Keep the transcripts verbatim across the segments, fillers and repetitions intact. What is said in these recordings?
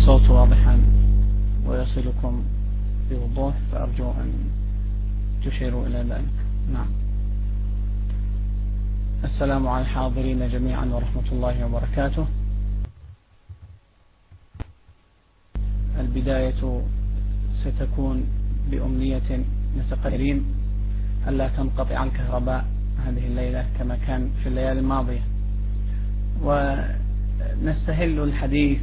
الصوت واضحا ويصلكم بوضوح، فأرجو أن تشيروا إلى ذلك. نعم. السلام على الحاضرين جميعا ورحمة الله وبركاته. البداية ستكون بأمنية نتقرين ألا تنقطع الكهرباء هذه الليلة كما كان في الليالي الماضية، ونستهل الحديث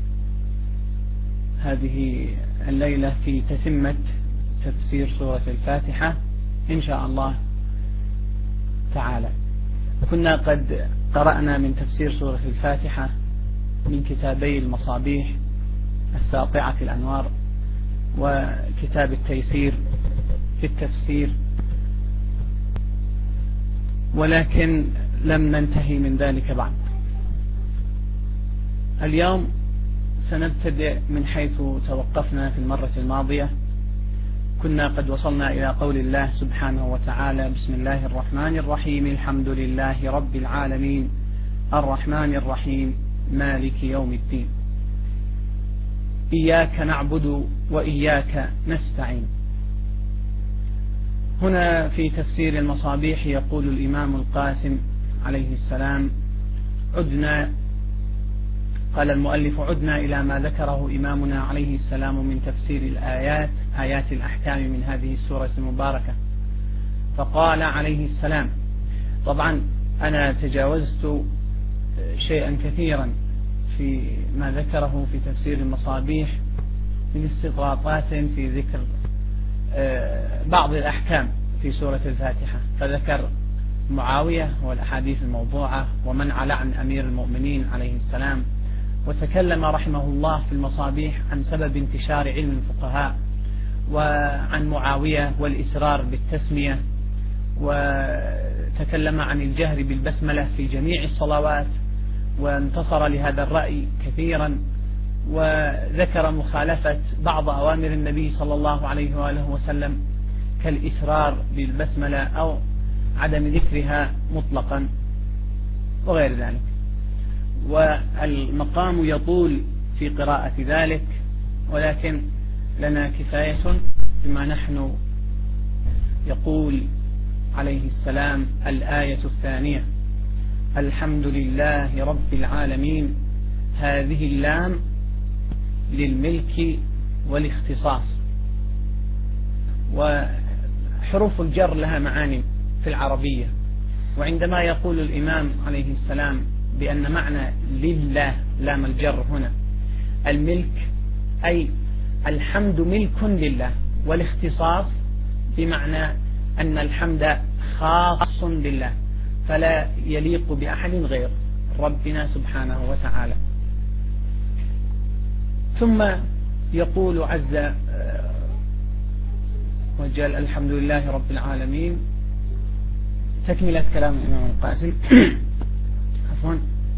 هذه الليلة في تتمة تفسير سورة الفاتحة إن شاء الله تعالى. كنا قد قرأنا من تفسير سورة الفاتحة من كتابي المصابيح الساطعة الأنوار وكتاب التيسير في التفسير، ولكن لم ننتهي من ذلك بعد. اليوم سنبتدئ من حيث توقفنا في المرة الماضية. كنا قد وصلنا إلى قول الله سبحانه وتعالى: بسم الله الرحمن الرحيم، الحمد لله رب العالمين، الرحمن الرحيم، مالك يوم الدين، إياك نعبد وإياك نستعين. هنا في تفسير المصابيح يقول الإمام القاسم عليه السلام: عدنا قال المؤلف: عدنا إلى ما ذكره إمامنا عليه السلام من تفسير الآيات آيات الأحكام من هذه السورة المباركة. فقال عليه السلام، طبعا أنا تجاوزت شيئا كثيرا في ما ذكره في تفسير المصابيح من استطراطات في ذكر بعض الأحكام في سورة الفاتحة، فذكر معاوية والأحاديث الموضوعة ومن على عن أمير المؤمنين عليه السلام، وتكلم رحمه الله في المصابيح عن سبب انتشار علم الفقهاء وعن معاوية والإسرار بالتسمية، وتكلم عن الجهر بالبسملة في جميع الصلوات وانتصر لهذا الرأي كثيرا، وذكر مخالفة بعض أوامر النبي صلى الله عليه وآله وسلم كالإسرار بالبسملة أو عدم ذكرها مطلقا وغير ذلك. والمقام يطول في قراءة ذلك، ولكن لنا كفاية بما نحن. يقول عليه السلام الآية الثانية: الحمد لله رب العالمين. هذه اللام للملك والاختصاص، وحروف الجر لها معاني في العربية. وعندما يقول الإمام عليه السلام بأن معنى لله لام الجر هنا الملك، أي الحمد ملك لله، والاختصاص بمعنى أن الحمد خاص بالله فلا يليق بأحد غير ربنا سبحانه وتعالى. ثم يقول عز وجل: الحمد لله رب العالمين. تكملة كلام الإمام القاسم عفوا: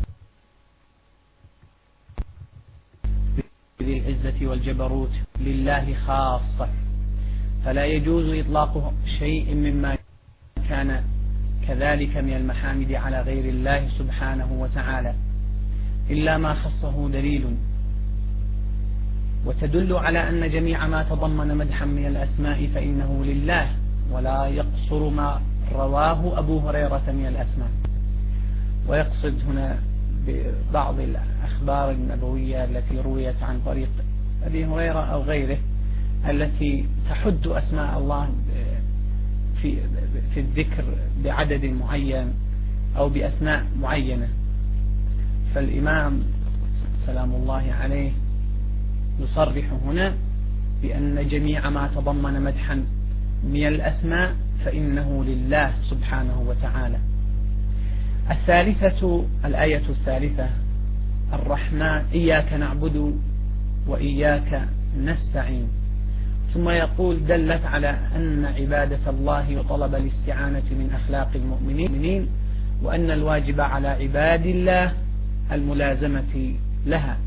ذي العزة والجبروت لله خاصة، فلا يجوز إطلاق شيء مما كان كذلك من المحامد على غير الله سبحانه وتعالى إلا ما خصه دليل، وتدل على أن جميع ما تضمن مدحا من الأسماء فإنه لله، ولا يقصر ما رواه أبو هريرة من الأسماء. ويقصد هنا ببعض الأخبار النبوية التي رويت عن طريق أبي هريرة أو غيره التي تحد أسماء الله في في الذكر بعدد معين أو بأسماء معينة. فالإمام سلام الله عليه يصرح هنا بأن جميع ما تضمن مدحا من الأسماء فإنه لله سبحانه وتعالى. الثالثة الآية الثالثة: الرحمن، إياك نعبد وإياك نستعين. ثم يقول: دلت على أن عبادة الله وطلب الاستعانة من أخلاق المؤمنين، وأن الواجب على عباد الله الملازمة لها.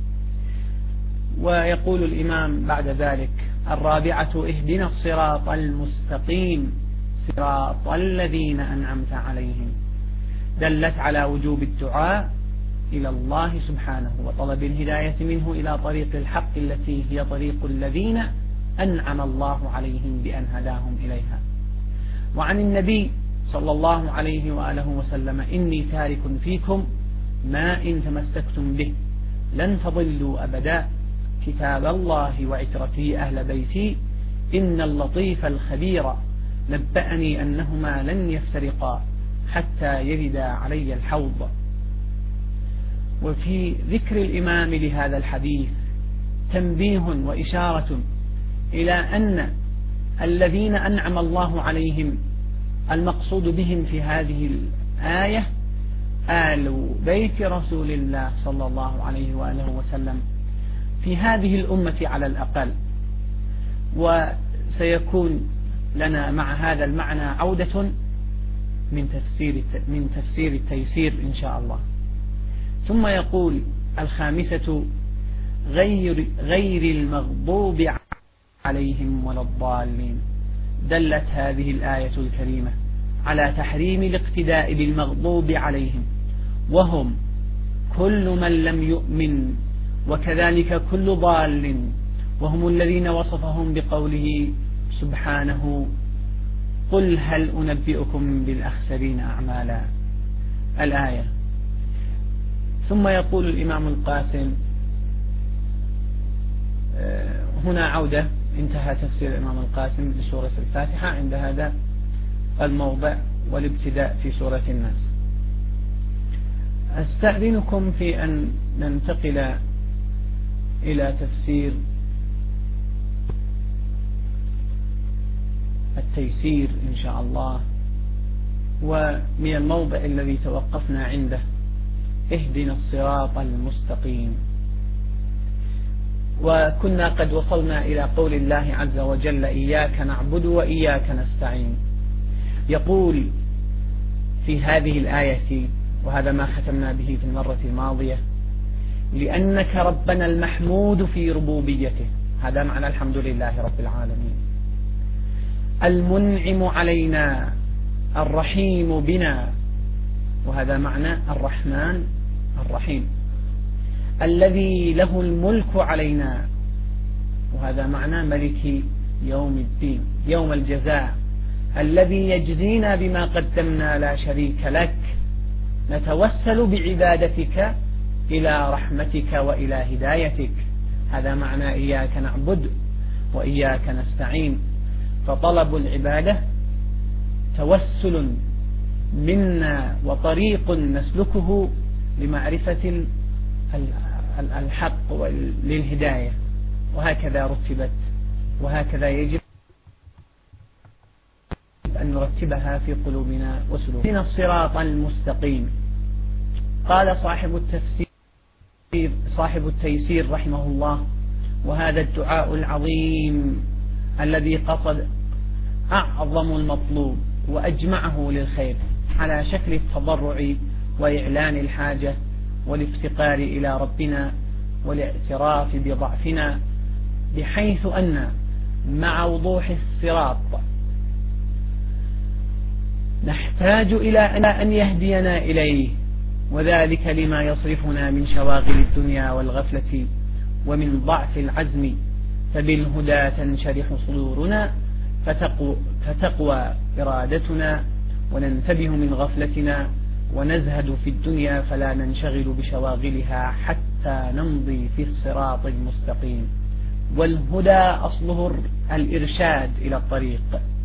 ويقول الإمام بعد ذلك: الرابعة: اهدنا الصراط المستقيم صراط الذين أنعمت عليهم. دلت على وجوب الدعاء إلى الله سبحانه وطلب الهداية منه إلى طريق الحق التي هي طريق الذين أنعم الله عليهم بأن هداهم إليها. وعن النبي صلى الله عليه وآله وسلم: إني تارك فيكم ما إن تمسكتم به لن تضلوا أبدا، كتاب الله وعترتي أهل بيتي، إن اللطيف الخبير نبأني أنهما لن يفترقا حتى يردا علي الحوض. وفي ذكر الإمام لهذا الحديث تنبيه وإشارة إلى أن الذين أنعم الله عليهم المقصود بهم في هذه الآية آل بيت رسول الله صلى الله عليه وآله وسلم في هذه الأمة على الأقل. وسيكون لنا مع هذا المعنى عودة من تفسير من تفسير التيسير إن شاء الله. ثم يقول: الخامسة غير غير المغضوب عليهم ولا الضالين. دلت هذه الآية الكريمة على تحريم الاقتداء بالمغضوب عليهم، وهم كل من لم يؤمن، وكذلك كل ضال، وهم الذين وصفهم بقوله سبحانه: قل هل أنبئكم بالأخسرين أعمالا، الآية. ثم يقول الإمام القاسم، هنا عودة، انتهى تفسير الإمام القاسم لسورة الفاتحة عند هذا الموضع والابتداء في سورة الناس. أستأذنكم في أن ننتقل إلى تفسير التيسير إن شاء الله، ومن الموضع الذي توقفنا عنده: اهدنا الصراط المستقيم. وكنا قد وصلنا إلى قول الله عز وجل: إياك نعبد وإياك نستعين. يقول في هذه الآية، وهذا ما ختمنا به في المرة الماضية: لأنك ربنا المحمود في ربوبيته، هذا معنى الحمد لله رب العالمين، المنعم علينا، الرحيم بنا، وهذا معنى الرحمن الرحيم، الذي له الملك علينا، وهذا معنى ملك يوم الدين يوم الجزاء، الذي يجزينا بما قدمنا لا شريك لك، نتوسل بعبادتك إلى رحمتك وإلى هدايتك. هذا معنى إياك نعبد وإياك نستعين. فطلب العبادة توسل منا وطريق نسلكه لمعرفة الحق للهداية، وهكذا رتبت، وهكذا يجب أن نرتبها في قلوبنا وسلوكنا. الصراط المستقيم. قال صاحب التفسير صاحب التيسير رحمه الله: وهذا الدعاء العظيم الذي قصد أعظم المطلوب وأجمعه للخير على شكل التضرع وإعلان الحاجة والافتقار إلى ربنا والاعتراف بضعفنا، بحيث أن مع وضوح الصراط نحتاج إلى أن يهدينا إليه، وذلك لما يصرفنا من شواغل الدنيا والغفلة ومن ضعف العزم، فبالهدى تنشرح صدورنا فتقوى, فتقوى إرادتنا، وننتبه من غفلتنا، ونزهد في الدنيا فلا ننشغل بشواغلها حتى نمضي في الصراط المستقيم. والهدى أصله الإرشاد إلى الطريق.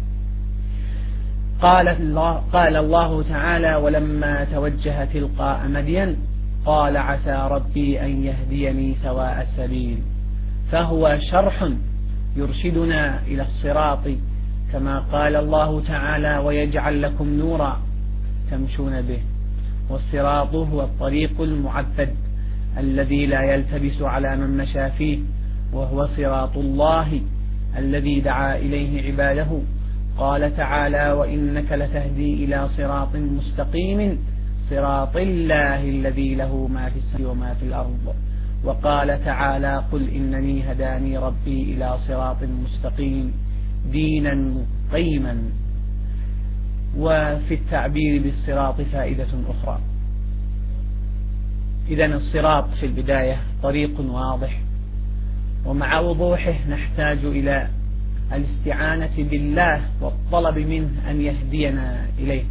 قال الله, قال الله تعالى: ولما توجه تلقاء مدين قال عسى ربي أن يهديني سواء السبيل. فهو شرح يرشدنا إلى الصراط، كما قال الله تعالى: ويجعل لكم نورا تمشون به. والصراط هو الطريق المعبد الذي لا يلتبس على من مشى فيه، وهو صراط الله الذي دعا إليه عباده. قال تعالى: وإنك لتهدي إلى صراط مستقيم صراط الله الذي له ما في السماء وما في الأرض. وقال تعالى: قل إنني هداني ربي إلى صراط مستقيم دينا قيما. وفي التعبير بالصراط فائدة أخرى: إذن الصراط في البداية طريق واضح، ومع وضوحه نحتاج إلى الاستعانة بالله والطلب منه أن يهدينا إليه.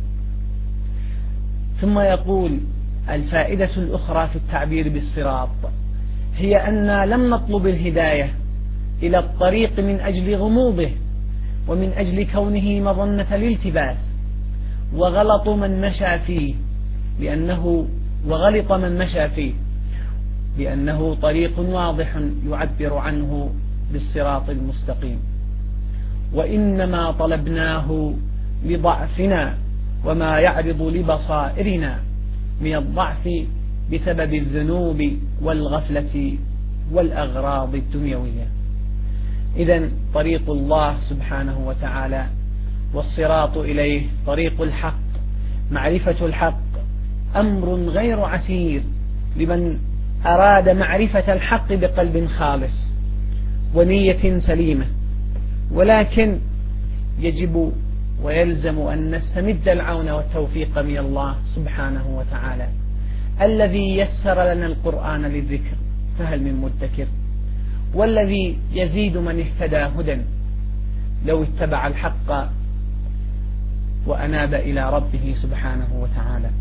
ثم يقول: الفائدة الأخرى في التعبير بالصراط هي أن لم نطلب الهداية إلى الطريق من أجل غموضه ومن أجل كونه مظنة الالتباس، وغلط من مشى فيه لأنه وغلط من مشى فيه لأنه طريق واضح يعبر عنه بالصراط المستقيم، وإنما طلبناه لضعفنا وما يعرض لبصائرنا من الضعف بسبب الذنوب والغفلة والأغراض الدنيوية. إذن طريق الله سبحانه وتعالى والصراط إليه طريق الحق، معرفة الحق أمر غير عسير لمن أراد معرفة الحق بقلب خالص ونية سليمة، ولكن يجب ويلزم أن نستمد العون والتوفيق من الله سبحانه وتعالى الذي يسر لنا القرآن للذكر، فهل من مدكر؟ والذي يزيد من اهتدى هدى لو اتبع الحق وأناب إلى ربه سبحانه وتعالى.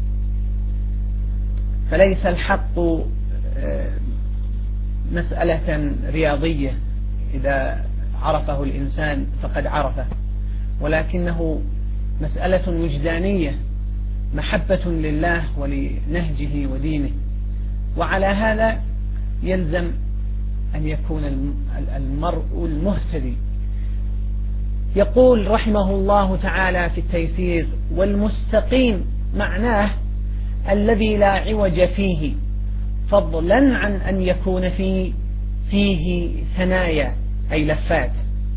فليس الحق مسألة رياضية إذا عرفه الإنسان فقد عرفه، ولكنه مسألة وجدانية، محبة لله ولنهجه ودينه. وعلى هذا يلزم أن يكون المرء المهتدي. يقول رحمه الله تعالى في التيسير: والمستقيم معناه الذي لا عوج فيه، فضلا عن أن يكون فيه, فيه ثنايا أي لفات.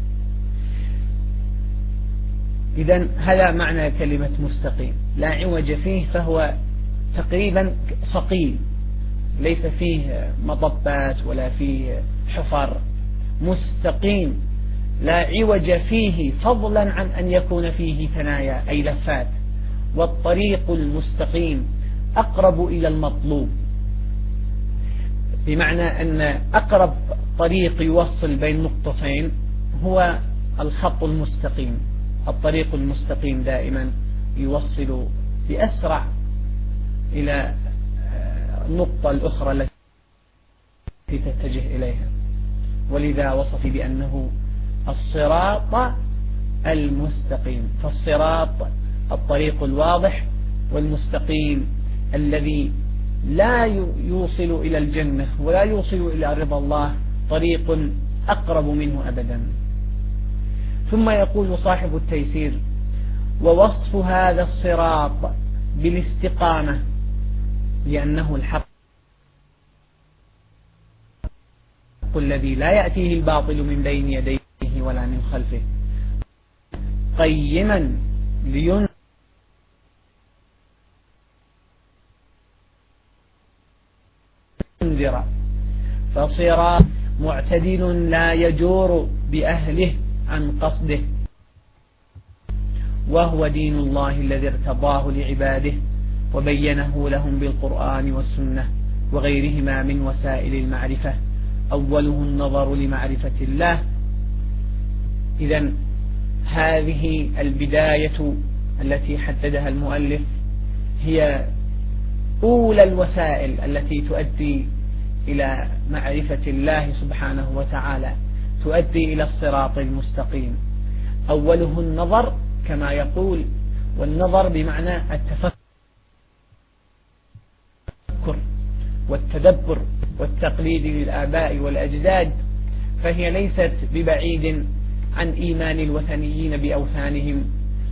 إذن هذا معنى كلمة مستقيم، لا عوج فيه، فهو تقريبا صقيل، ليس فيه مطبات ولا فيه حفر، مستقيم لا عوج فيه، فضلا عن أن يكون فيه ثنايا أي لفات. والطريق المستقيم أقرب إلى المطلوب، بمعنى أن أقرب طريق يوصل بين نقطتين هو الخط المستقيم. الطريق المستقيم دائما يوصل بأسرع إلى النقطة الأخرى التي تتجه إليها، ولذا وصف بأنه الصراط المستقيم. فالصراط الطريق الواضح، والمستقيم الذي لا يوصل إلى الجنة ولا يوصل إلى رضا الله، طريق أقرب منه أبدا. ثم يقول صاحب التيسير: ووصف هذا الصراط بالاستقامة لأنه الحق الذي لا يأتيه الباطل من بين يديه ولا من خلفه، قيما لينذر فصراط معتدل لا يجور بأهله عن قصده، وهو دين الله الذي ارتضاه لعباده وبينه لهم بالقرآن والسنة وغيرهما من وسائل المعرفة، أوله النظر لمعرفة الله. إذن هذه البداية التي حددها المؤلف هي أولى الوسائل التي تؤدي إلى معرفة الله سبحانه وتعالى، تؤدي إلى الصراط المستقيم. أوله النظر كما يقول، والنظر بمعنى التفكر والتدبر والتقليد للآباء والأجداد، فهي ليست ببعيد عن إيمان الوثنيين بأوثانهم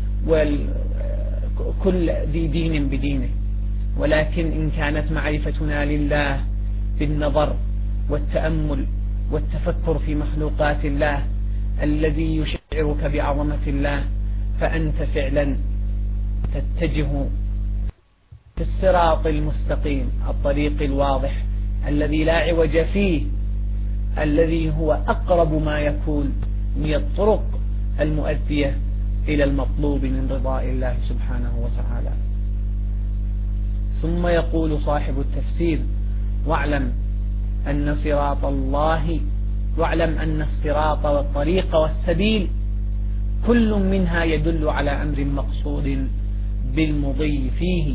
وكل ذي دين بدينه، ولكن إن كانت معرفتنا لله بالنظر والتأمل والتفكر في مخلوقات الله الذي يشعرك بعظمة الله، فأنت فعلا تتجه في الصراط المستقيم، الطريق الواضح الذي لا عوج فيه، الذي هو أقرب ما يكون من الطرق المؤدية إلى المطلوب من رضاء الله سبحانه وتعالى. ثم يقول صاحب التفسير: واعلم أن صراط الله واعلم أن الصراط والطريق والسبيل كل منها يدل على أمر مقصود بالمضي فيه.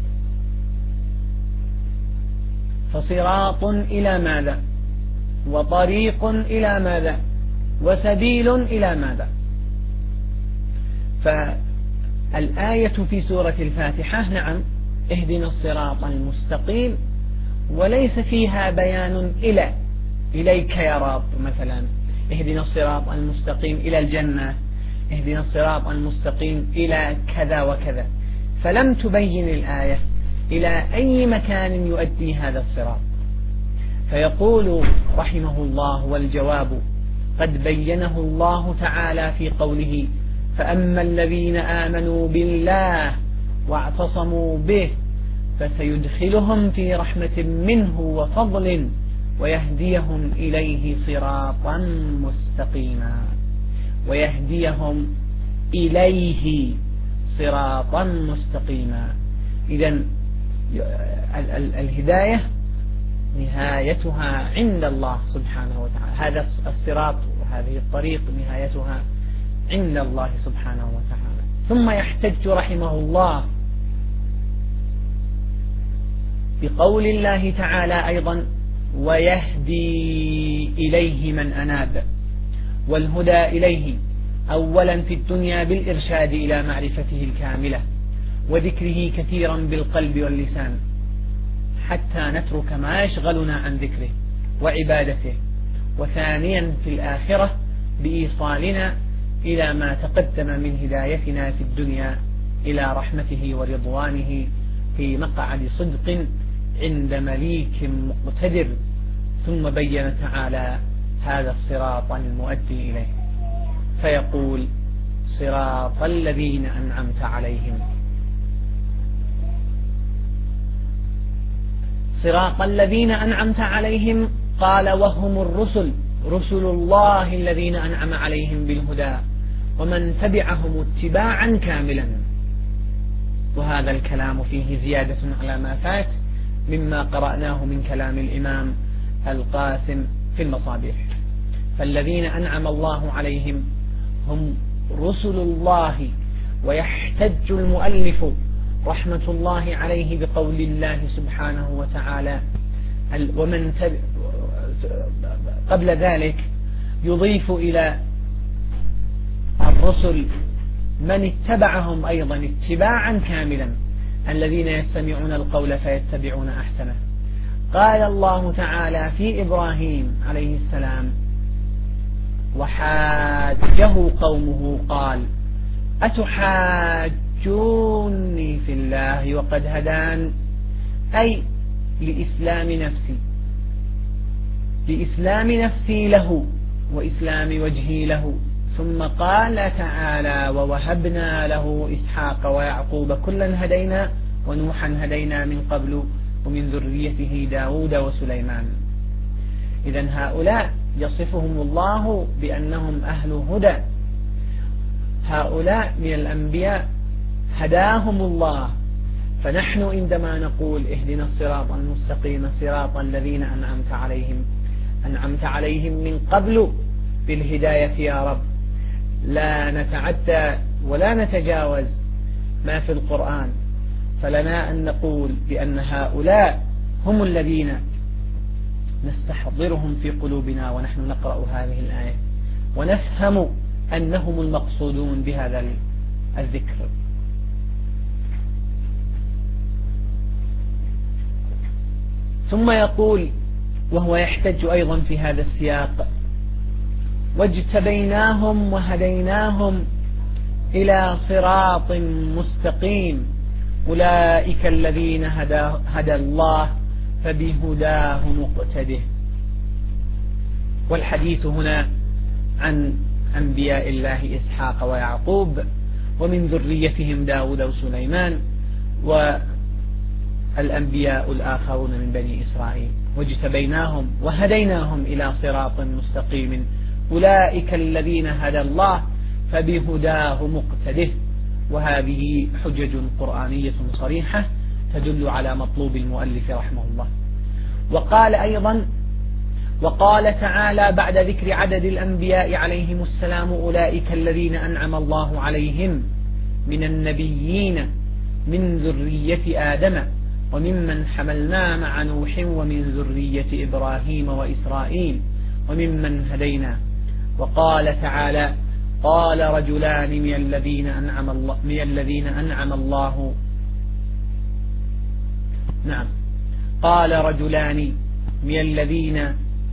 فصراط إلى ماذا، وطريق إلى ماذا، وسبيل إلى ماذا؟ فالآية في سورة الفاتحة نعم اهدنا الصراط المستقيم، وليس فيها بيان إلى إليك يا رب مثلا، اهدنا الصراط المستقيم إلى الجنة، اهدنا الصراط المستقيم إلى كذا وكذا، فلم تبين الآية إلى أي مكان يؤدي هذا الصراط. فيقول رحمه الله: والجواب قد بينه الله تعالى في قوله: فأما الذين آمنوا بالله واعتصموا به فسيدخلهم في رحمة منه وفضل ويهديهم إليه صراطا مستقيما. ويهديهم إليه صراطا مستقيما. إذن الهداية نهايتها عند الله سبحانه وتعالى، هذا الصراط وهذه الطريق نهايتها عند الله سبحانه وتعالى. ثم يحتج رحمه الله بقول الله تعالى أيضا: ويهدي إليه من أناب. والهدى إليه أولا في الدنيا بالإرشاد إلى معرفته الكاملة وذكره كثيرا بالقلب واللسان حتى نترك ما يشغلنا عن ذكره وعبادته. وثانيا في الآخرة بإيصالنا إلى ما تقدم من هدايتنا في الدنيا إلى رحمته ورضوانه في مقعد صدق عند مليك مقتدر. ثم بين تعالى هذا الصراط المؤدي إليه فيقول: صراط الذين أنعمت عليهم. صراط الذين أنعمت عليهم قال وهم الرسل، رسل الله الذين أنعم عليهم بالهدى ومن تبعهم اتباعا كاملا. وهذا الكلام فيه زيادة على ما فات مما قرأناه من كلام الإمام القاسم في المصابيح. فالذين أنعم الله عليهم هم رسل الله. ويحتج المؤلف رحمة الله عليه بقول الله سبحانه وتعالى: ومن تبع. قبل ذلك يضيف إلى الرسل من اتبعهم أيضا اتباعا كاملا، الذين يستمعون القول فيتبعون أحسنه. قال الله تعالى في إبراهيم عليه السلام: وحاجه قومه قال أتحاجوني في الله وقد هدان، أي لإسلام نفسي لإسلام نفسي له وإسلام وجهي له. ثم قال تعالى: ووهبنا له إسحاق ويعقوب كلا هدينا ونوحا هدينا من قبل ومن ذريته داود وسليمان. إذن هؤلاء يصفهم الله بأنهم أهل هدى، هؤلاء من الأنبياء هداهم الله. فنحن عندما نقول اهدنا الصراط المستقيم صراط الذين أنعمت عليهم، أنعمت عليهم من قبل بالهداية يا رب، لا نتعدى ولا نتجاوز ما في القرآن. فلنا أن نقول بأن هؤلاء هم الذين نستحضرهم في قلوبنا ونحن نقرأ هذه الآية، ونفهم أنهم المقصودون بهذا الذكر. ثم يقول وهو يحتج أيضا في هذا السياق: واجتبيناهم وهديناهم إلى صراط مستقيم أولئك الذين هدى, هدى الله فبهداه مقتده. والحديث هنا عن أنبياء الله إسحاق ويعقوب ومن ذريتهم داود وسليمان والأنبياء الآخرون من بني إسرائيل. واجتبيناهم وهديناهم إلى صراط مستقيم أولئك الذين هدى الله فبهداه مقتده. وهذه حجج قرآنية صريحة تدل على مطلوب المؤلف رحمه الله. وقال أيضا وقال تعالى بعد ذكر عدد الأنبياء عليهم السلام أولئك الذين أنعم الله عليهم من النبيين من ذرية آدم وممن حملنا مع نوح ومن ذرية إبراهيم وإسرائيل وممن هدينا. وقال تعالى قال رجلان من الذين أنعم الله من الذين أنعم الله نعم قال رجلان من الذين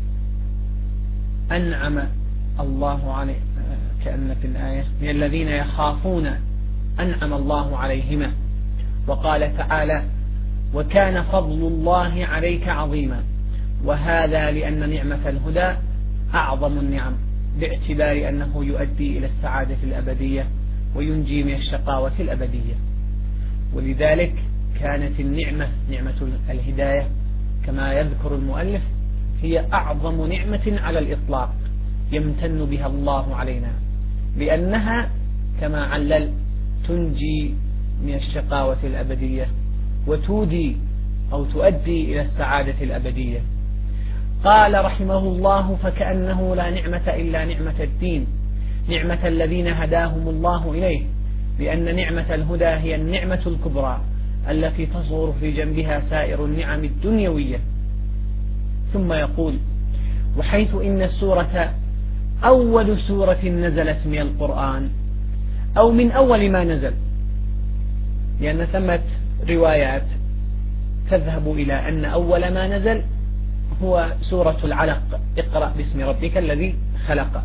أنعم الله عليه كأن في الآية من الذين يخافون أنعم الله عليهما. وقال تعالى وكان فضل الله عليك عظيما. وهذا لأن نعمة الهدى أعظم النعم باعتبار أنه يؤدي إلى السعادة الأبدية وينجي من الشقاوة الأبدية. ولذلك كانت النعمة نعمة الهداية كما يذكر المؤلف هي أعظم نعمة على الإطلاق يمتن بها الله علينا، لأنها كما علل تنجي من الشقاوة الأبدية وتودي أو تؤدي إلى السعادة الأبدية. قال رحمه الله فكأنه لا نعمة إلا نعمة الدين، نعمة الذين هداهم الله إليه، لأن نعمة الهدى هي النعمة الكبرى التي تصغر في جنبها سائر النعم الدنيوية. ثم يقول وحيث إن السورة أول سورة نزلت من القرآن أو من أول ما نزل، لأن ثمة روايات تذهب إلى أن أول ما نزل هو سورة العلق اقرأ باسم ربك الذي خلق،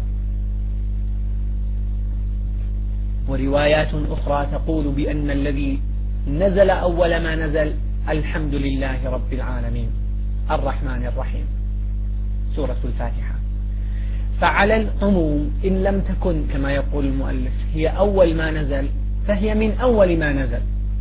وروايات أخرى تقول بأن الذي نزل أول ما نزل الحمد لله رب العالمين الرحمن الرحيم سورة الفاتحة. فعلى العموم إن لم تكن كما يقول المؤلف هي أول ما نزل فهي من أول ما نزل.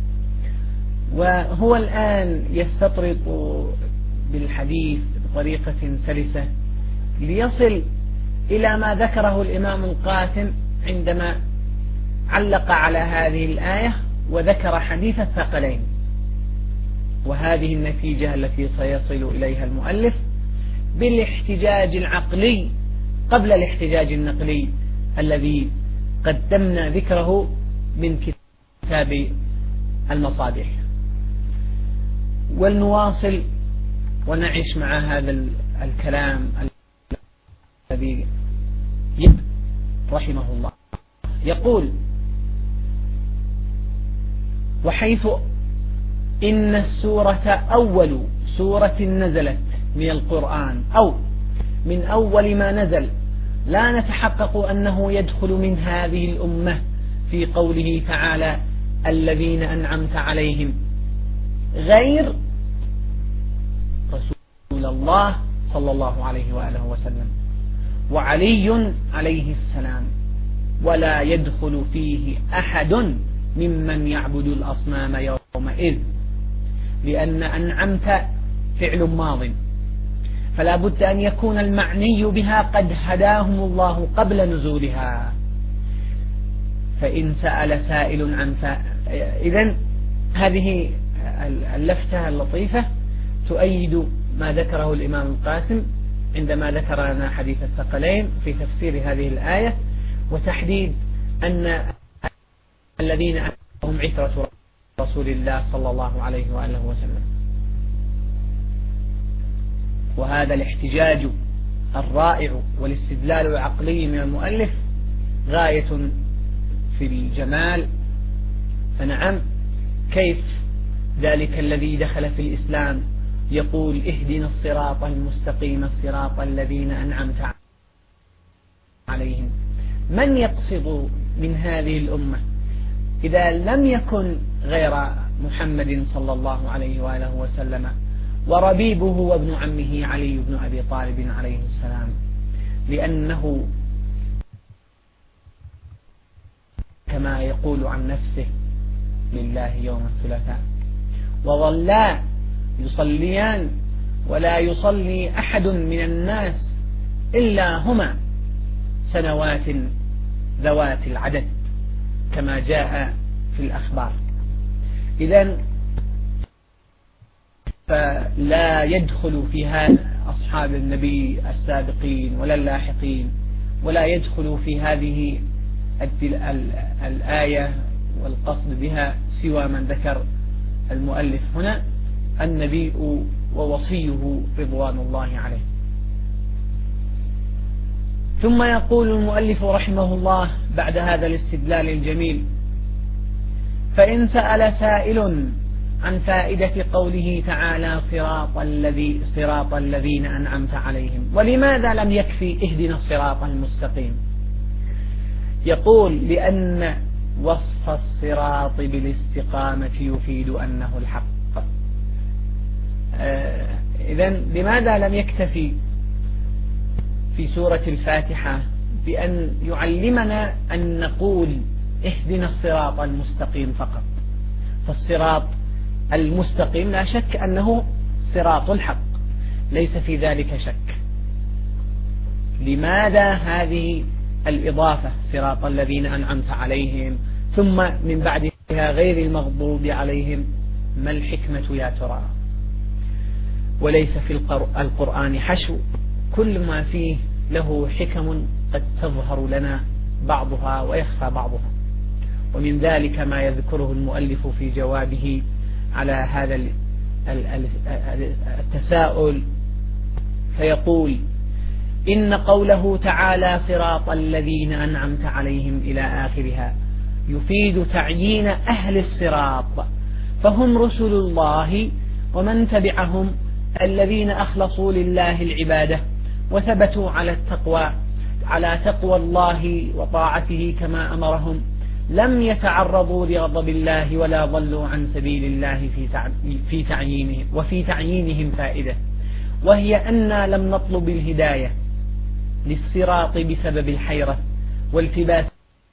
وهو الآن يستطرق بالحديث بطريقة سلسة ليصل إلى ما ذكره الإمام القاسم عندما علق على هذه الآية وذكر حديث الثقلين، وهذه النتيجة التي سيصل إليها المؤلف بالاحتجاج العقلي قبل الاحتجاج النقلي الذي قدمنا ذكره من كتاب المصابيح. ولنواصل ونعيش مع هذا الكلام الذي يد رحمه الله. يقول وحيث إن السورة أول سورة نزلت من القرآن أو من أول ما نزل لا نتحقق أنه يدخل من هذه الأمة في قوله تعالى الذين أنعمت عليهم غير رسول الله صلى الله عليه وآله وسلم وعلي عليه السلام، ولا يدخل فيه أحد ممن يعبد الأصنام يومئذ، لأن أنعمت فعل ماض، فلا بد أن يكون المعني بها قد هداهم الله قبل نزولها. فإن سأل سائل عن ف... إذن هذه اللفتة اللطيفة تؤيد ما ذكره الإمام القاسم عندما ذكر لنا حديث الثقلين في تفسير هذه الآية، وتحديد أن الذين هم عترة رسول الله صلى الله عليه وآله وسلم. وهذا الاحتجاج الرائع والاستدلال العقلي من المؤلف غاية في الجمال. فنعم كيف ذلك الذي دخل في الإسلام يقول اهدنا الصراط المستقيم صراط الذين أنعمت عليهم، من يقصد من هذه الأمة إذا لم يكن غير محمد صلى الله عليه وآله وسلم وربيبه وابن عمه علي بن أبي طالب عليه السلام، لأنه كما يقول عن نفسه لله يوم الثلاثاء وظلا يصليان ولا يصلي أحد من الناس إلا هما سنوات ذوات العدد كما جاء في الأخبار. إذن فلا يدخل في هذا أصحاب النبي السابقين ولا اللاحقين، ولا يدخل في هذه الآية والقصد بها سوى من ذكر المؤلف هنا، النبي ووصيه رضوان الله عليه. ثم يقول المؤلف رحمه الله بعد هذا الاستدلال الجميل: فإن سأل سائل عن فائدة قوله تعالى صراط الذي صراط الذين أنعمت عليهم، ولماذا لم يكفي اهدنا الصراط المستقيم؟ يقول: لأن وصف الصراط بالاستقامة يفيد أنه الحق. آه إذن لماذا لم يكتفي في سورة الفاتحة بأن يعلمنا أن نقول اهدنا الصراط المستقيم فقط؟ فالصراط المستقيم لا شك أنه صراط الحق، ليس في ذلك شك. لماذا هذه الإضافة صراط الذين أنعمت عليهم ثم من بعدها غير المغضوب عليهم؟ ما الحكمة يا ترى؟ وليس في القرآن حشو، كل ما فيه له حكم قد تظهر لنا بعضها ويخفى بعضها. ومن ذلك ما يذكره المؤلف في جوابه على هذا التساؤل، فيقول: إن قوله تعالى صراط الذين أنعمت عليهم إلى آخرها يفيد تعيين أهل الصراط، فهم رسل الله ومن تبعهم الذين أخلصوا لله العبادة وثبتوا على التقوى على تقوى الله وطاعته كما أمرهم، لم يتعرضوا لغضب الله ولا ضلوا عن سبيل الله في تعيينهم. وفي تعيينهم فائدة، وهي أن لم نطلب الهداية للصراط بسبب الحيرة والتباس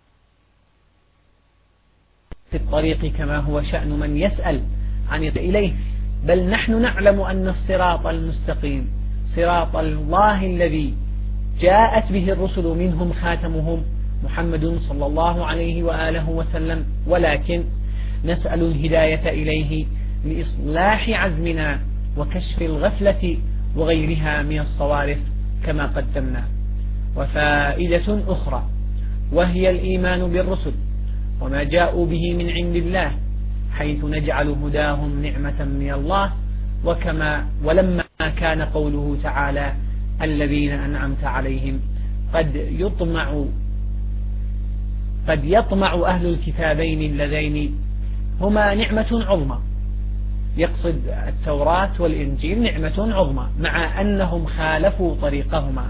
في الطريق كما هو شأن من يسأل عن إليه، بل نحن نعلم أن الصراط المستقيم صراط الله الذي جاءت به الرسل منهم خاتمهم محمد صلى الله عليه وآله وسلم، ولكن نسأل الهداية إليه لإصلاح عزمنا وكشف الغفلة وغيرها من الصوارف كما قدمنا. وفائدة أخرى وهي الإيمان بالرسل وما جاءوا به من عند الله، حيث نجعل هداهم نعمة من الله. وكما ولما كان قوله تعالى الذين أنعمت عليهم قد يطمع قد يطمع أهل الكتابين اللذين هما نعمة عظمى، يقصد التوراة والإنجيل نعمة عظمى، مع أنهم خالفوا طريقهما.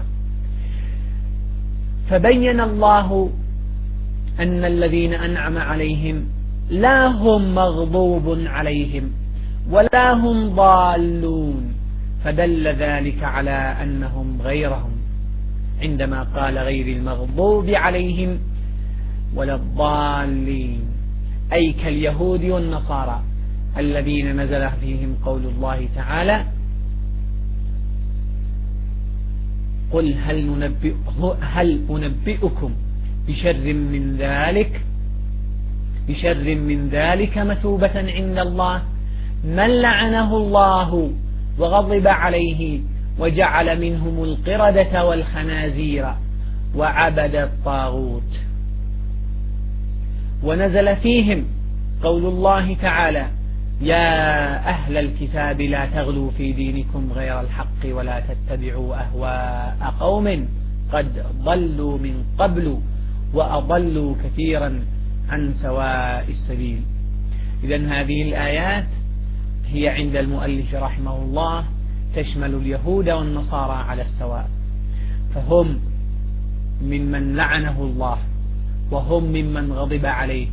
فبين الله أن الذين أنعم عليهم لا هم مغضوب عليهم ولا هم ضالون، فدل ذلك على أنهم غيرهم عندما قال غير المغضوب عليهم ولا الضالين، أي كاليهود والنصارى الذين نزل فيهم قول الله تعالى: قل هل, ننبئ هل أنبئكم بشر من ذلك بشر من ذلك مثوبة عند الله من لعنه الله وغضب عليه وجعل منهم القردة والخنازير وعبد الطاغوت. ونزل فيهم قول الله تعالى: يا أهل الكتاب لا تغلوا في دينكم غير الحق ولا تتبعوا أهواء قوم قد ضلوا من قبل وأضلوا كثيرا عن سواء السبيل. إذن هذه الآيات هي عند المؤلف رحمه الله تشمل اليهود والنصارى على السواء، فهم ممن لعنه الله وهم ممن غضب عليه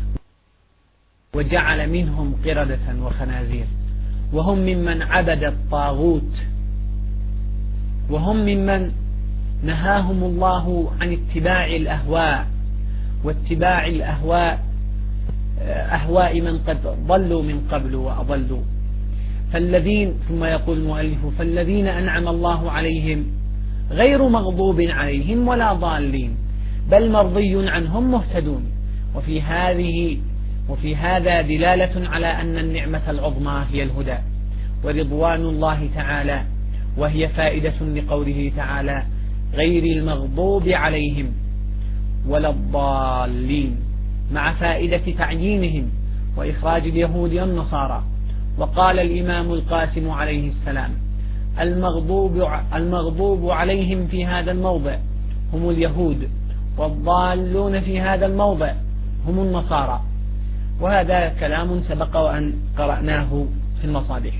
وجعل منهم قردة وخنازير، وهم ممن عبد الطاغوت، وهم ممن نهاهم الله عن اتباع الأهواء واتباع الأهواء أهواء من قد ضلوا من قبل وأضلوا. فالذين ثم يقول المؤلف: فالذين أنعم الله عليهم غير مغضوب عليهم ولا ضالين، بل مرضي عنهم مهتدون. وفي هذه وفي هذا دلالة على أن النعمة العظمى هي الهدى، ورضوان الله تعالى، وهي فائدة لقوله تعالى غير المغضوب عليهم ولا الضالين، مع فائدة تعيينهم وإخراج اليهود والنصارى. وقال الإمام القاسم عليه السلام المغضوب, المغضوب عليهم في هذا الموضع هم اليهود، والضالون في هذا الموضع هم النصارى. وهذا كلام سبق وأن قرأناه في المصابيح.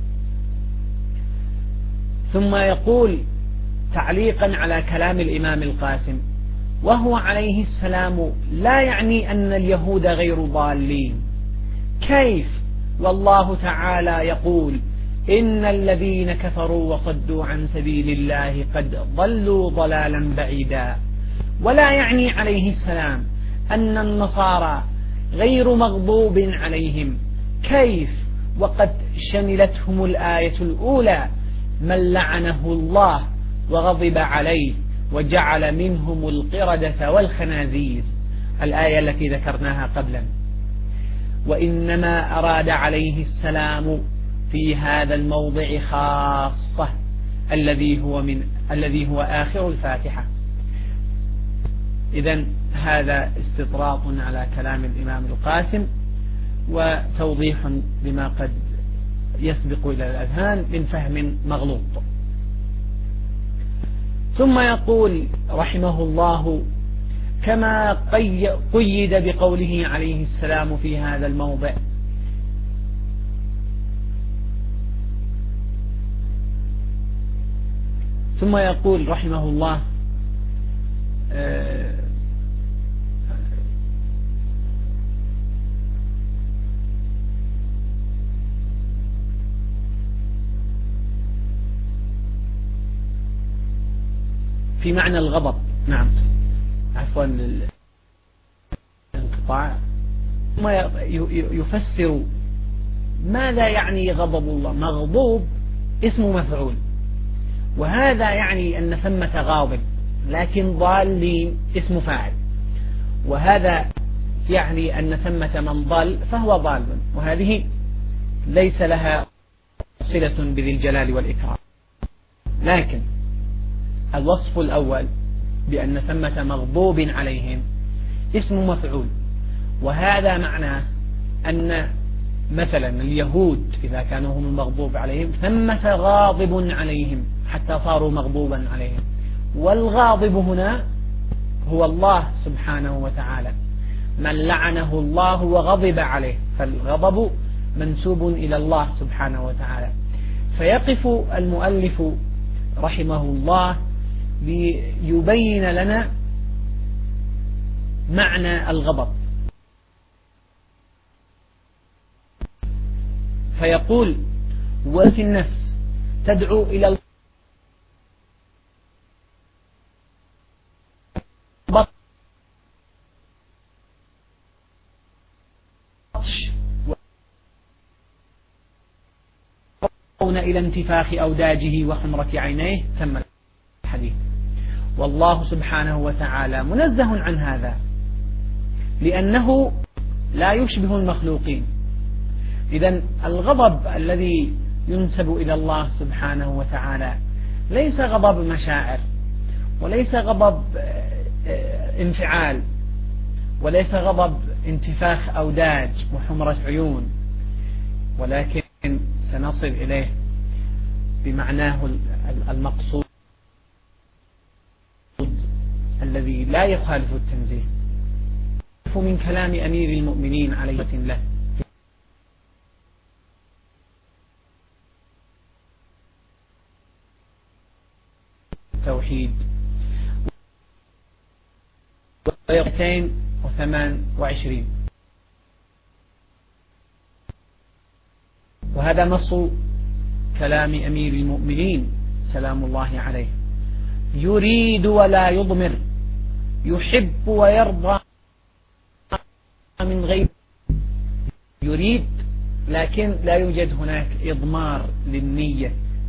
ثم يقول تعليقا على كلام الإمام القاسم: وهو عليه السلام لا يعني أن اليهود غير ضالين. كيف والله تعالى يقول إن الذين كفروا وصدوا عن سبيل الله قد ضلوا ضلالا بعيدا؟ ولا يعني عليه السلام أن النصارى غير مغضوب عليهم. كيف وقد شملتهم الآية الأولى من لعنه الله وغضب عليه وجعل منهم القردة والخنازير، الآية التي ذكرناها قبلا. وإنما أراد عليه السلام في هذا الموضع خاصة الذي هو من الذي هو آخر الفاتحة. إذن هذا استطراق على كلام الإمام القاسم وتوضيح لما قد يسبق إلى الأذهان من فهم مغلوط. ثم يقول رحمه الله: كما قيد بقوله عليه السلام في هذا الموضع ثم يقول رحمه الله في معنى الغضب. نعم عفوا الانقطاع. ثم يفسر ماذا يعني غضب الله. مغضوب اسم مفعول، وهذا يعني أن ثمة غاضب، لكن ضالين اسم فاعل، وهذا يعني أن ثمة من ضل فهو ضال، وهذه ليس لها صلة بذي الجلال والإكرام. لكن الوصف الأول بأن ثمة مغضوب عليهم اسم مفعول، وهذا معناه أن مثلا اليهود إذا كانوا هم المغضوب عليهم ثمة غاضب عليهم حتى صاروا مغضوبا عليهم، والغاضب هنا هو الله سبحانه وتعالى، من لعنه الله وغضب عليه، فالغضب منسوب إلى الله سبحانه وتعالى. فيقف المؤلف رحمه الله ليبين لنا معنى الغضب، فيقول: وفي النفس تدعو إلى البطش إلى انتفاخ أوداجه وحمرة عينيه. تم الحديث. والله سبحانه وتعالى منزه عن هذا لأنه لا يشبه المخلوقين. إذن الغضب الذي ينسب إلى الله سبحانه وتعالى ليس غضب مشاعر، وليس غضب انفعال، وليس غضب انتفاخ أوداج وحمرة عيون، ولكن سنصل إليه بمعناه المقصود الذي لا يخالف التنزيه. من كلام أمير المؤمنين عليه له توحيد ويقتين وثمان وعشرين، وهذا نص كلام أمير المؤمنين سلام الله عليه: يريد ولا يضمر، يحب ويرضى من غير يريد، لكن لا يوجد هناك إضمار للنية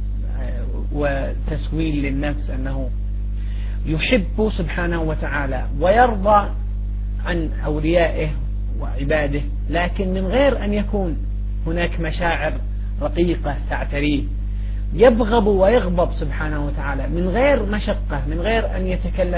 وتسويل للنفس أنه يحب سبحانه وتعالى ويرضى عن أوليائه وعباده، لكن من غير أن يكون هناك مشاعر رقيقة تعتريه، يبغض ويغضب سبحانه وتعالى من غير مشقة، من غير أن يتكلف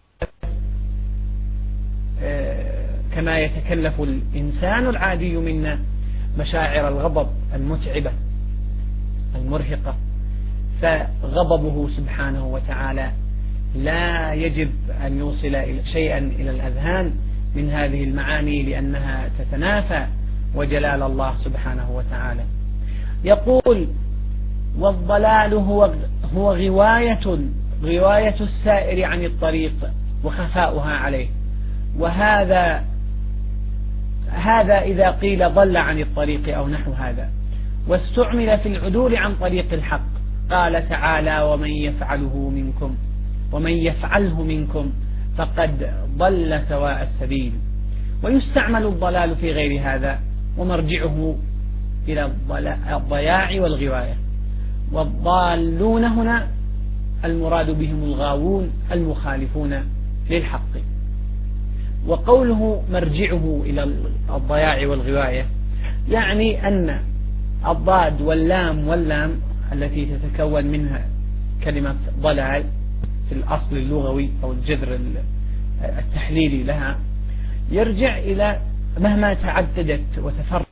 كما يتكلف الإنسان العادي منا مشاعر الغضب المتعبة المرهقة. فغضبه سبحانه وتعالى لا يجب أن يوصل شيئا إلى الأذهان من هذه المعاني، لأنها تتنافى وجلال الله سبحانه وتعالى. يقول: والضلال هو هو غواية غواية السائر عن الطريق وخفاؤها عليه. وهذا هذا إذا قيل ضل عن الطريق أو نحو هذا، واستعمل في العدول عن طريق الحق. قال تعالى: ومن يفعله منكم ومن يفعله منكم فقد ضل سواء السبيل. ويستعمل الضلال في غير هذا، ومرجعه إلى الضياع والغواية. والضالون هنا المراد بهم الغاوون المخالفون للحق. وقوله مرجعه إلى الضياع والغواية يعني أن الضاد واللام واللام التي تتكون منها كلمة ضلال في الأصل اللغوي أو الجذر التحليلي لها، يرجع إلى مهما تعددت وتفرقت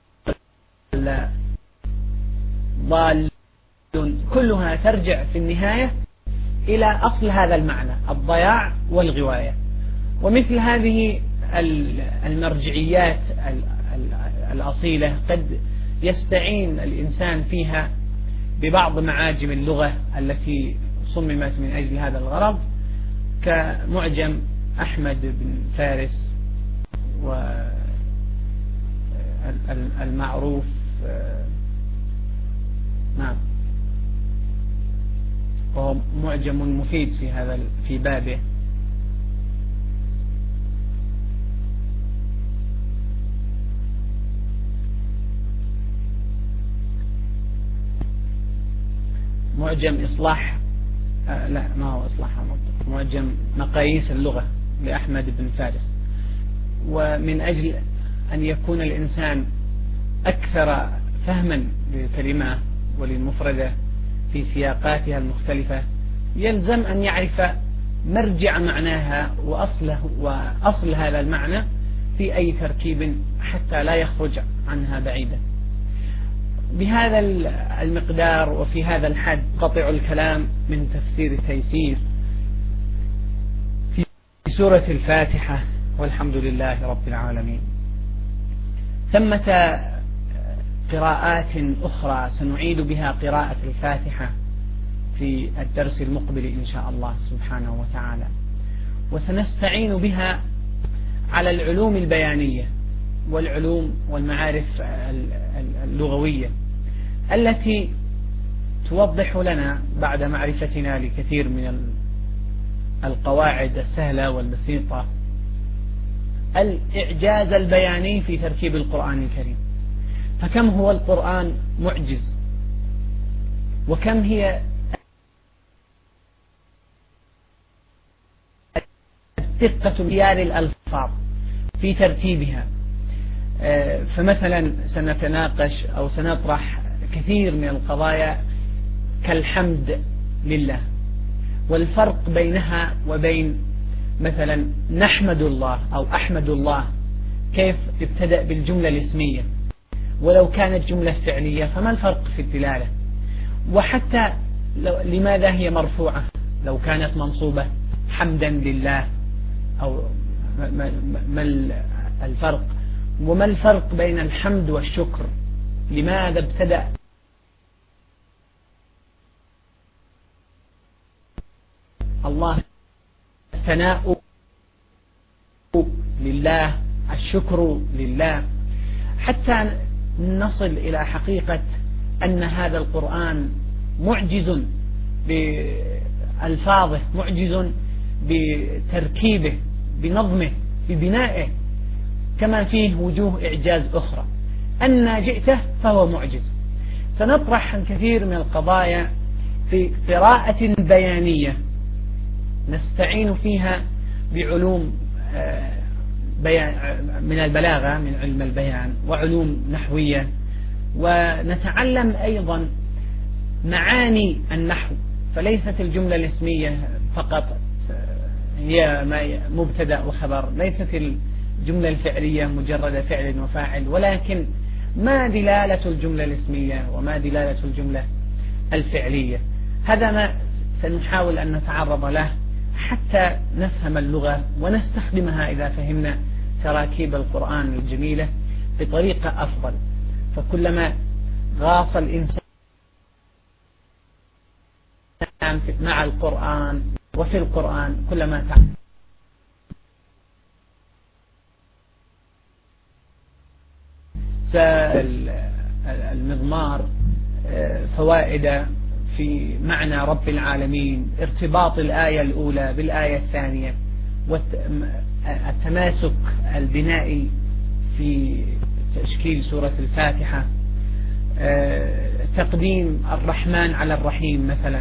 ضال كلها ترجع في النهاية إلى أصل هذا المعنى، الضياع والغواية. ومثل هذه المرجعيات الأصيلة قد يستعين الإنسان فيها ببعض معاجم اللغة التي صممت من أجل هذا الغرض، كمعجم أحمد بن فارس والمعروف نعم وهو معجم مفيد في هذا في بابه. معجم إصلاح آه لا ما هو إصلاح معجم مقاييس اللغة لأحمد بن فارس. ومن أجل أن يكون الإنسان أكثر فهما للكلمة وللمفردة في سياقاتها المختلفة، يلزم أن يعرف مرجع معناها وأصله وأصل هذا المعنى في أي تركيب حتى لا يخرج عنها بعيدا. بهذا المقدار وفي هذا الحد قطع الكلام من تفسير التيسير في سورة الفاتحة، والحمد لله رب العالمين. ثمة قراءات أخرى سنعيد بها قراءة الفاتحة في الدرس المقبل إن شاء الله سبحانه وتعالى، وسنستعين بها على العلوم البيانية والعلوم والمعارف اللغوية التي توضح لنا بعد معرفتنا لكثير من القواعد السهلة والبسيطة الإعجاز البياني في تركيب القرآن الكريم. فكم هو القرآن معجز، وكم هي دقة ميار الألفاظ في ترتيبها. فمثلا سنتناقش أو سنطرح كثير من القضايا كالحمد لله، والفرق بينها وبين مثلا نحمد الله أو أحمد الله، كيف ابتدأ بالجملة الاسمية، ولو كانت جملة فعلية فما الفرق في الدلالة، وحتى لماذا هي مرفوعة لو كانت منصوبة حمدا لله، أو ما الفرق، وما الفرق بين الحمد والشكر، لماذا ابتدأ الله الثناء لله الشكر لله، حتى نصل إلى حقيقة أن هذا القرآن معجز بألفاظه، معجز بتركيبه، بنظمه، ببنائه، كما فيه وجوه إعجاز أخرى. أن جئته فهو معجز. سنطرح الكثير من القضايا في قراءة بيانية نستعين فيها بعلوم من البلاغة من علم البيان، وعلوم نحوية، ونتعلم أيضا معاني النحو، فليست الجملة الاسمية فقط هي مبتدأ وخبر، ليست الجملة الفعلية مجرد فعل وفاعل، ولكن ما دلالة الجملة الاسمية وما دلالة الجملة الفعلية. هذا ما سنحاول أن نتعرض له حتى نفهم اللغة ونستخدمها إذا فهمنا تراكيب القرآن الجميلة بطريقة أفضل. فكلما غاص الإنسان مع القرآن وفي القرآن كلما تعلم المضمار فوائد في معنى رب العالمين، ارتباط الآية الأولى بالآية الثانية، والتماسك البنائي في تشكيل سورة الفاتحة، تقديم الرحمن على الرحيم مثلا.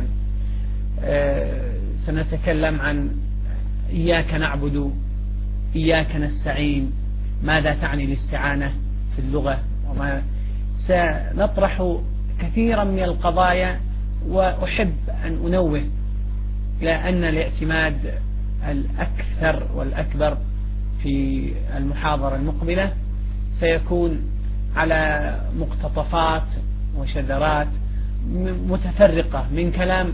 سنتكلم عن إياك نعبد إياك نستعين، ماذا تعني الاستعانة في اللغة، وما سنطرح كثيرا من القضايا. وأحب أن أنوه إلى أن الاعتماد الأكثر والأكبر في المحاضرة المقبلة سيكون على مقتطفات وشذرات متفرقة من كلام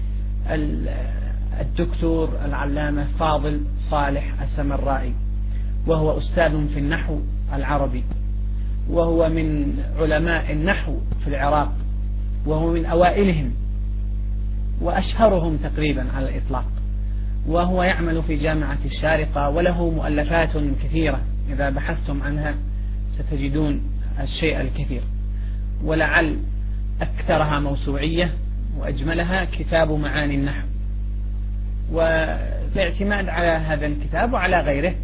الدكتور العلامة فاضل صالح السمرائي، وهو أستاذ في النحو العربي، وهو من علماء النحو في العراق، وهو من أوائلهم وأشهرهم تقريبا على الإطلاق، وهو يعمل في جامعة الشارقة، وله مؤلفات كثيرة إذا بحثتم عنها ستجدون الشيء الكثير، ولعل أكثرها موسوعية وأجملها كتاب معاني النحو. والاعتماد على هذا الكتاب وعلى غيره،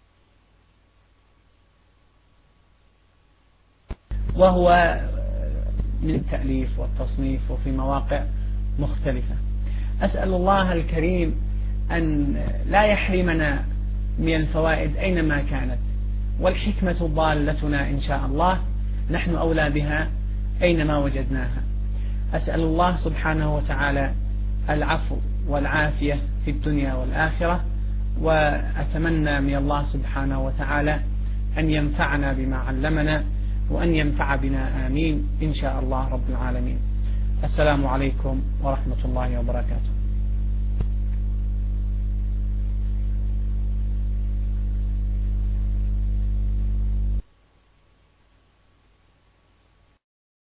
وهو من التأليف والتصنيف وفي مواقع مختلفة. أسأل الله الكريم أن لا يحرمنا من الفوائد أينما كانت، والحكمة ضالتنا إن شاء الله، نحن أولى بها أينما وجدناها. أسأل الله سبحانه وتعالى العفو والعافية في الدنيا والآخرة، وأتمنى من الله سبحانه وتعالى أن ينفعنا بما علمنا وأن ينفع بنا آمين إن شاء الله رب العالمين. السلام عليكم ورحمة الله وبركاته.